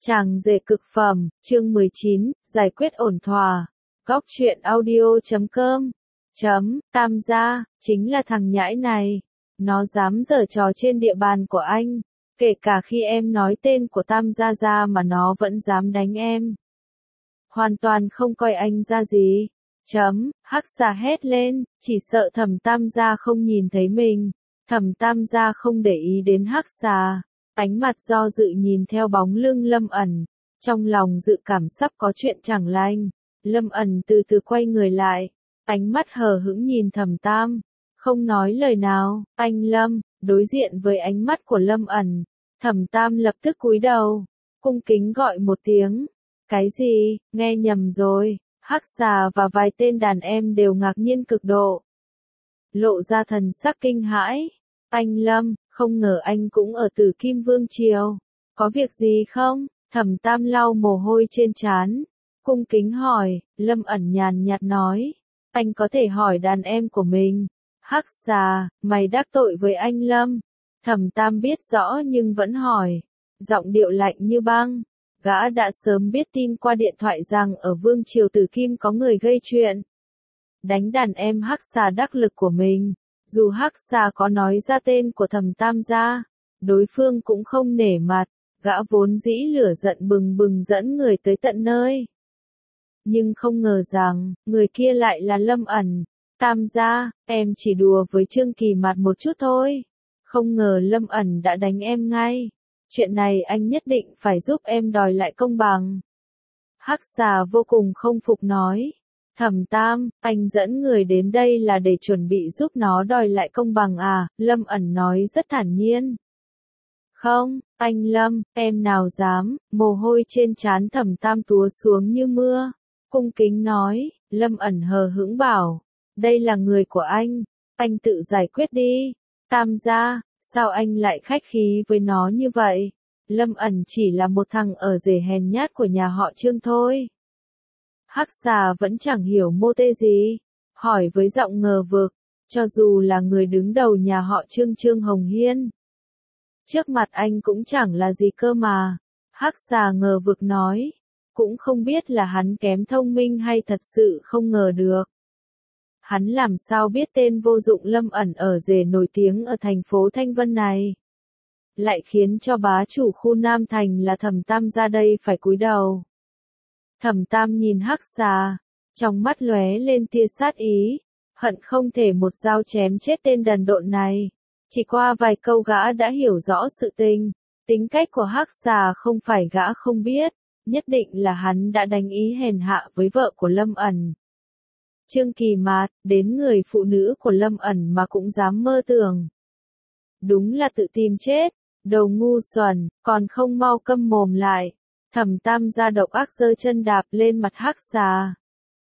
Chàng rể cực phẩm, chương 19, giải quyết ổn thỏa. Góc truyện audio.com. Tam gia, chính là thằng nhãi này. Nó dám giở trò trên địa bàn của anh. Kể cả khi em nói tên của Tam gia ra mà nó vẫn dám đánh em. Hoàn toàn không coi anh ra gì. Hắc xà hét lên, chỉ sợ Thẩm Tam gia không nhìn thấy mình. Thẩm Tam gia không để ý đến Hắc xà. Ánh mặt do dự nhìn theo bóng lưng Lâm ẩn, trong lòng dự cảm sắp có chuyện chẳng lành. Lâm ẩn từ từ quay người lại, ánh mắt hờ hững nhìn Thẩm Tam, không nói lời nào. Anh Lâm, đối diện với ánh mắt của Lâm ẩn, Thẩm Tam lập tức cúi đầu, cung kính gọi một tiếng. Cái gì, nghe nhầm rồi. Hắc xà và vài tên đàn em đều ngạc nhiên cực độ, lộ ra thần sắc kinh hãi. Anh Lâm, không ngờ anh cũng ở Tử Kim Vương Triều. Có việc gì không? Thẩm Tam lau mồ hôi trên trán, cung kính hỏi. Lâm ẩn nhàn nhạt nói, anh có thể hỏi đàn em của mình. Hắc xà, mày đắc tội với anh Lâm. Thẩm Tam biết rõ nhưng vẫn hỏi, giọng điệu lạnh như băng. Gã đã sớm biết tin qua điện thoại rằng ở Vương Triều Tử Kim có người gây chuyện, đánh đàn em Hắc xà đắc lực của mình. Dù Hắc xà có nói ra tên của Thẩm Tam gia, đối phương cũng không nể mặt, gã vốn dĩ lửa giận bừng bừng dẫn người tới tận nơi. Nhưng không ngờ rằng, người kia lại là Lâm ẩn. Tam gia, em chỉ đùa với Trương Kỳ Mạt một chút thôi. Không ngờ Lâm ẩn đã đánh em ngay. Chuyện này anh nhất định phải giúp em đòi lại công bằng. Hắc xà vô cùng không phục nói. Thẩm Tam, anh dẫn người đến đây là để chuẩn bị giúp nó đòi lại công bằng à? Lâm ẩn nói rất thản nhiên. Không, anh Lâm, em nào dám. Mồ hôi trên trán Thẩm Tam túa xuống như mưa. Cung kính nói. Lâm ẩn hờ hững bảo, đây là người của anh tự giải quyết đi. Tam gia, sao anh lại khách khí với nó như vậy? Lâm ẩn chỉ là một thằng ở rể hèn nhát của nhà họ Trương thôi. Hắc xà vẫn chẳng hiểu mô tê gì, hỏi với giọng ngờ vực, cho dù là người đứng đầu nhà họ Trương Trương Hồng Hiên, trước mặt anh cũng chẳng là gì cơ mà. Hắc xà ngờ vực nói, cũng không biết là hắn kém thông minh hay thật sự không ngờ được. Hắn làm sao biết tên vô dụng Lâm ẩn ở rể nổi tiếng ở thành phố Thanh Vân này, lại khiến cho bá chủ khu Nam Thành là Thẩm Tam ra đây phải cúi đầu. Thẩm Tam nhìn Hắc xà, trong mắt lóe lên tia sát ý, hận không thể một dao chém chết tên đần độn này. Chỉ qua vài câu gã đã hiểu rõ sự tình, tính cách của Hắc xà không phải gã không biết, nhất định là hắn đã đánh ý hèn hạ với vợ của Lâm ẩn. Trương Kỳ Mạt, đến người phụ nữ của Lâm ẩn mà cũng dám mơ tưởng. Đúng là tự tìm chết, đầu ngu xuẩn, còn không mau câm mồm lại. Thẩm Tam ra độc ác giơ chân đạp lên mặt Hắc xà,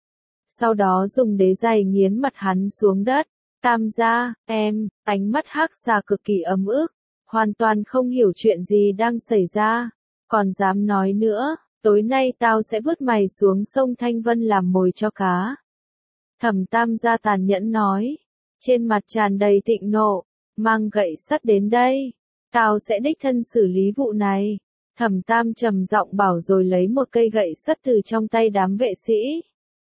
sau đó dùng đế giày nghiến mặt hắn xuống đất. Tam gia, ánh mắt Hắc xà cực kỳ ấm ức, hoàn toàn không hiểu chuyện gì đang xảy ra, còn dám nói nữa, tối nay tao sẽ vứt mày xuống sông Thanh Vân làm mồi cho cá. Thẩm Tam gia tàn nhẫn nói, trên mặt tràn đầy thịnh nộ, mang gậy sắt đến đây, tao sẽ đích thân xử lý vụ này. Thẩm Tam trầm giọng bảo rồi lấy một cây gậy sắt từ trong tay đám vệ sĩ.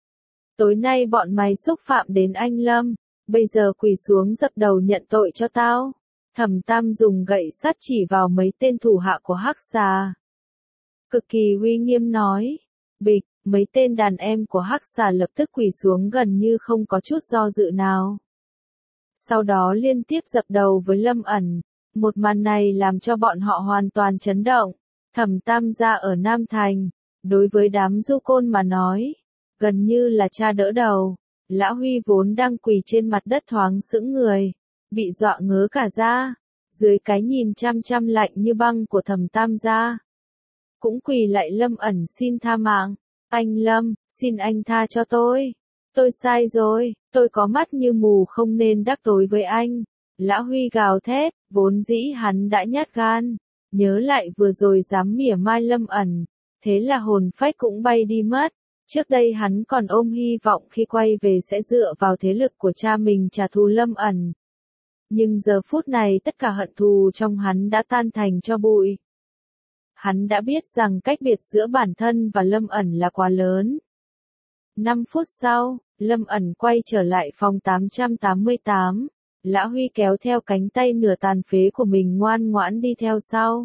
Tối nay bọn mày xúc phạm đến anh Lâm, bây giờ quỳ xuống dập đầu nhận tội cho tao. Thẩm Tam dùng gậy sắt chỉ vào mấy tên thủ hạ của Hắc xà, cực kỳ uy nghiêm nói. Bịch, mấy tên đàn em của Hắc xà lập tức quỳ xuống gần như không có chút do dự nào. Sau đó liên tiếp dập đầu với Lâm ẩn. Một màn này làm cho bọn họ hoàn toàn chấn động. Thẩm Tam gia ở Nam Thành, đối với đám du côn mà nói, gần như là cha đỡ đầu. Lão Huy vốn đang quỳ trên mặt đất thoáng sững người, bị dọa ngớ cả ra, dưới cái nhìn chăm chăm lạnh như băng của Thẩm Tam gia. Cũng quỳ lại Lâm ẩn xin tha mạng. Anh Lâm, xin anh tha cho tôi sai rồi, tôi có mắt như mù không nên đắc tội với anh. Lão Huy gào thét, vốn dĩ hắn đã nhát gan, nhớ lại vừa rồi dám mỉa mai Lâm ẩn, thế là hồn phách cũng bay đi mất. Trước đây hắn còn ôm hy vọng khi quay về sẽ dựa vào thế lực của cha mình trả thù Lâm ẩn. Nhưng giờ phút này tất cả hận thù trong hắn đã tan thành tro bụi. Hắn đã biết rằng cách biệt giữa bản thân và Lâm ẩn là quá lớn. 5 phút sau, Lâm ẩn quay trở lại phòng 888. Lã Huy kéo theo cánh tay nửa tàn phế của mình ngoan ngoãn đi theo sau.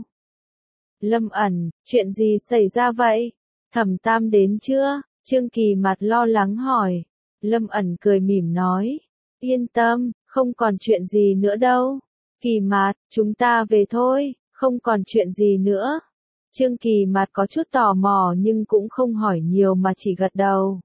Lâm ẩn, chuyện gì xảy ra vậy? Thẩm Tam đến chưa? Trương Kỳ Mạt lo lắng hỏi. Lâm ẩn cười mỉm nói. Yên tâm, không còn chuyện gì nữa đâu. Kỳ Mạt, chúng ta về thôi, không còn chuyện gì nữa. Trương Kỳ Mạt có chút tò mò nhưng cũng không hỏi nhiều mà chỉ gật đầu.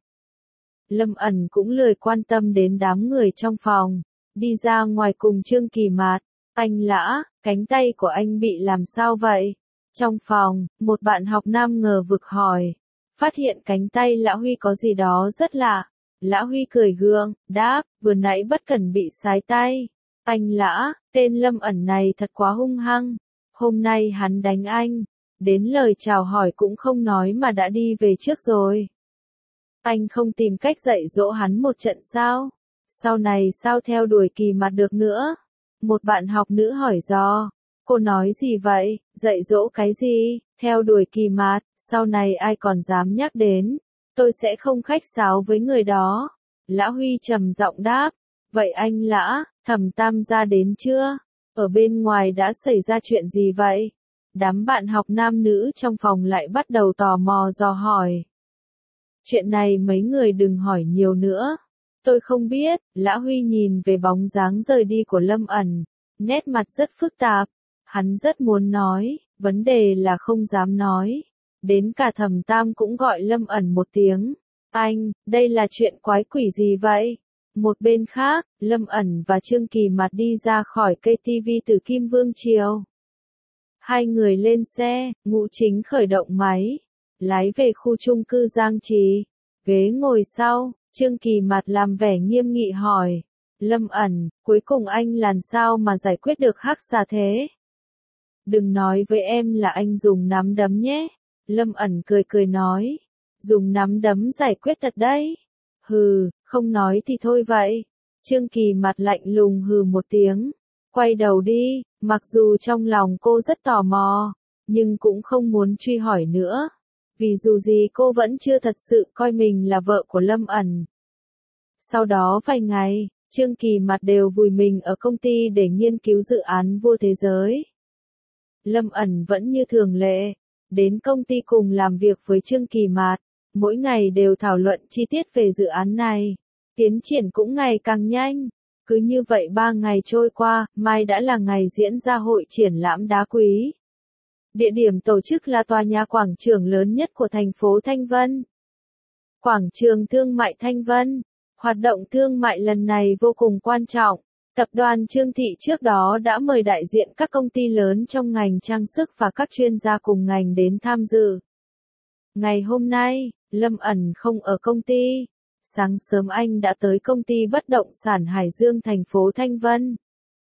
Lâm ẩn cũng lười quan tâm đến đám người trong phòng. Đi ra ngoài cùng Trương Kỳ Mạt. Anh Lã, cánh tay của anh bị làm sao vậy? Trong phòng, một bạn học nam ngờ vực hỏi. Phát hiện cánh tay Lã Huy có gì đó rất lạ. Lã Huy cười gượng, đáp, vừa nãy bất cẩn bị sái tay. Anh Lã, tên Lâm ẩn này thật quá hung hăng. Hôm nay hắn đánh anh. Đến lời chào hỏi cũng không nói mà đã đi về trước rồi. Anh không tìm cách dạy dỗ hắn một trận sao? Sau này sao theo đuổi Kỳ Mạt được nữa? Một bạn học nữ hỏi do. Cô nói gì vậy? Dạy dỗ cái gì? Theo đuổi Kỳ Mạt, sau này ai còn dám nhắc đến? Tôi sẽ không khách sáo với người đó. Lã Huy trầm giọng đáp. Vậy anh Lã, Thẩm Tam gia đến chưa? Ở bên ngoài đã xảy ra chuyện gì vậy? Đám bạn học nam nữ trong phòng lại bắt đầu tò mò dò hỏi. Chuyện này mấy người đừng hỏi nhiều nữa. Tôi không biết. Lã Huy nhìn về bóng dáng rời đi của Lâm ẩn. Nét mặt rất phức tạp. Hắn rất muốn nói, vấn đề là không dám nói. Đến cả Thẩm Tam cũng gọi Lâm ẩn một tiếng. Anh, đây là chuyện quái quỷ gì vậy? Một bên khác, Lâm ẩn và Trương Kỳ Mạt đi ra khỏi cây tivi từ Kim Vương Triều. Hai người lên xe, Ngũ Chính khởi động máy. Lái về khu chung cư Giang Trì. Ghế ngồi sau, Trương Kỳ Mạt làm vẻ nghiêm nghị hỏi. Lâm ẩn, cuối cùng anh làm sao mà giải quyết được Hắc Xà thế? Đừng nói với em là anh dùng nắm đấm nhé. Lâm ẩn cười cười nói. Dùng nắm đấm giải quyết thật đấy. Hừ, không nói thì thôi vậy. Trương Kỳ Mạt lạnh lùng hừ một tiếng. Quay đầu đi, mặc dù trong lòng cô rất tò mò, nhưng cũng không muốn truy hỏi nữa. Vì dù gì cô vẫn chưa thật sự coi mình là vợ của Lâm ẩn. Sau đó vài ngày, Trương Kỳ Mạt đều vùi mình ở công ty để nghiên cứu dự án Vua Thế Giới. Lâm ẩn vẫn như thường lệ, đến công ty cùng làm việc với Trương Kỳ Mạt, mỗi ngày đều thảo luận chi tiết về dự án này. Tiến triển cũng ngày càng nhanh. Cứ như vậy 3 ngày trôi qua, mai đã là ngày diễn ra hội triển lãm đá quý. Địa điểm tổ chức là tòa nhà quảng trường lớn nhất của thành phố Thanh Vân. Quảng trường thương mại Thanh Vân. Hoạt động thương mại lần này vô cùng quan trọng. Tập đoàn Trương Thị trước đó đã mời đại diện các công ty lớn trong ngành trang sức và các chuyên gia cùng ngành đến tham dự. Ngày hôm nay, Lâm ẩn không ở công ty. Sáng sớm anh đã tới công ty bất động sản Hải Dương thành phố Thanh Vân.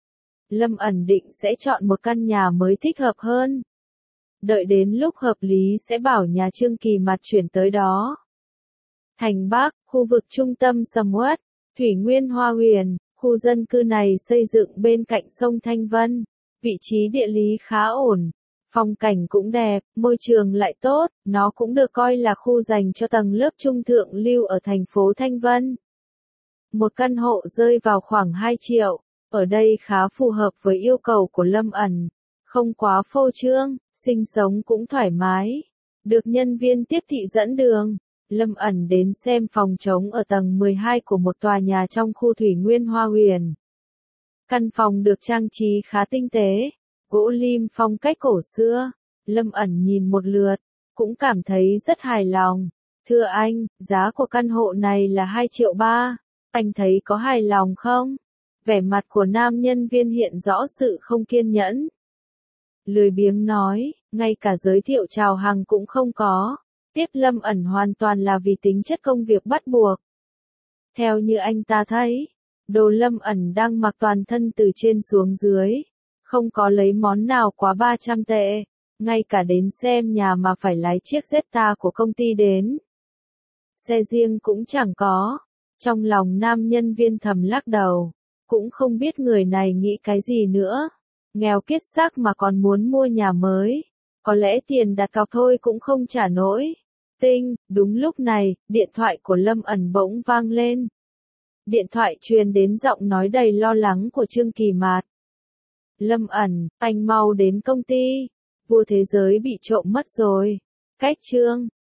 Lâm ẩn định sẽ chọn một căn nhà mới thích hợp hơn. Đợi đến lúc hợp lý sẽ bảo nhà Trương Kỳ Mạt chuyển tới đó. Thành Bắc, khu vực trung tâm sầm uất, Thủy Nguyên Hoa Huyền, khu dân cư này xây dựng bên cạnh sông Thanh Vân. Vị trí địa lý khá ổn. Phong cảnh cũng đẹp, môi trường lại tốt, nó cũng được coi là khu dành cho tầng lớp trung thượng lưu ở thành phố Thanh Vân. Một căn hộ rơi vào khoảng 2 triệu, ở đây khá phù hợp với yêu cầu của Lâm ẩn. Không quá phô trương, sinh sống cũng thoải mái. Được nhân viên tiếp thị dẫn đường, Lâm ẩn đến xem phòng trống ở tầng 12 của một tòa nhà trong khu Thủy Nguyên Hoa Huyền. Căn phòng được trang trí khá tinh tế. Gỗ lim phong cách cổ xưa. Lâm ẩn nhìn một lượt, cũng cảm thấy rất hài lòng. Thưa anh, giá của căn hộ này là 2,3 triệu. Anh thấy có hài lòng không? Vẻ mặt của nam nhân viên hiện rõ sự không kiên nhẫn. Lười biếng nói, ngay cả giới thiệu chào hàng cũng không có. Tiếp Lâm ẩn hoàn toàn là vì tính chất công việc bắt buộc. Theo như anh ta thấy, đồ Lâm ẩn đang mặc toàn thân từ trên xuống dưới. Không có lấy món nào quá 300 tệ, ngay cả đến xem nhà mà phải lái chiếc Jetta của công ty đến. Xe riêng cũng chẳng có. Trong lòng nam nhân viên thầm lắc đầu, cũng không biết người này nghĩ cái gì nữa. Nghèo kiết xác mà còn muốn mua nhà mới, có lẽ tiền đặt cọc thôi cũng không trả nổi. Tinh, đúng lúc này, điện thoại của Lâm Ẩn bỗng vang lên. Điện thoại truyền đến giọng nói đầy lo lắng của Trương Kỳ Mạt. Lâm Ẩn, anh mau đến công ty. Vua thế giới bị trộm mất rồi. Cách Trương.